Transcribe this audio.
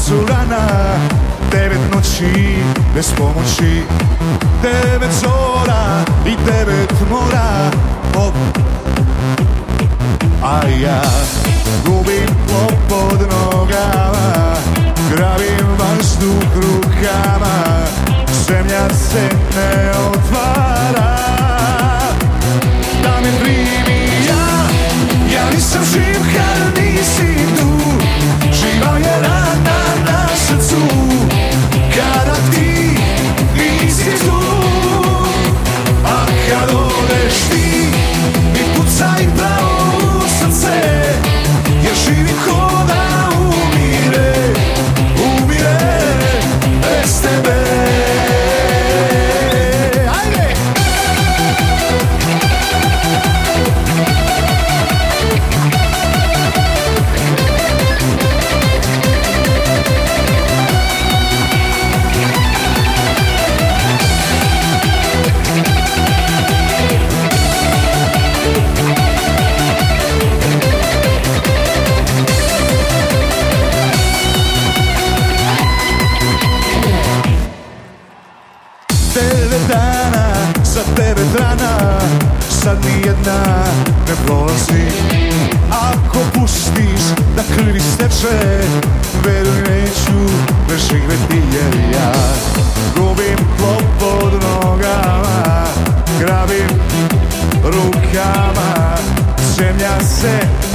su rana, 9 noći bez pomoći, 9 zora i 9 mora. A ja gubim tlo pod nogama, grabim vazduh rukama, zemlja se ne otvara da me primi. Ja nisam živ kad nisi tu, živa je rana na srcu kada ti nisi tu. A kad odeš ti mi pucaj pravo u srce, jer živim ko da umire bez tebe. Za 9 rana, sad nijedna ne prolazi. Ako pustiš da krvi steče, veruj neću preživeti, jer ja gubim tlo pod nogama, grabim rukama, zemlja se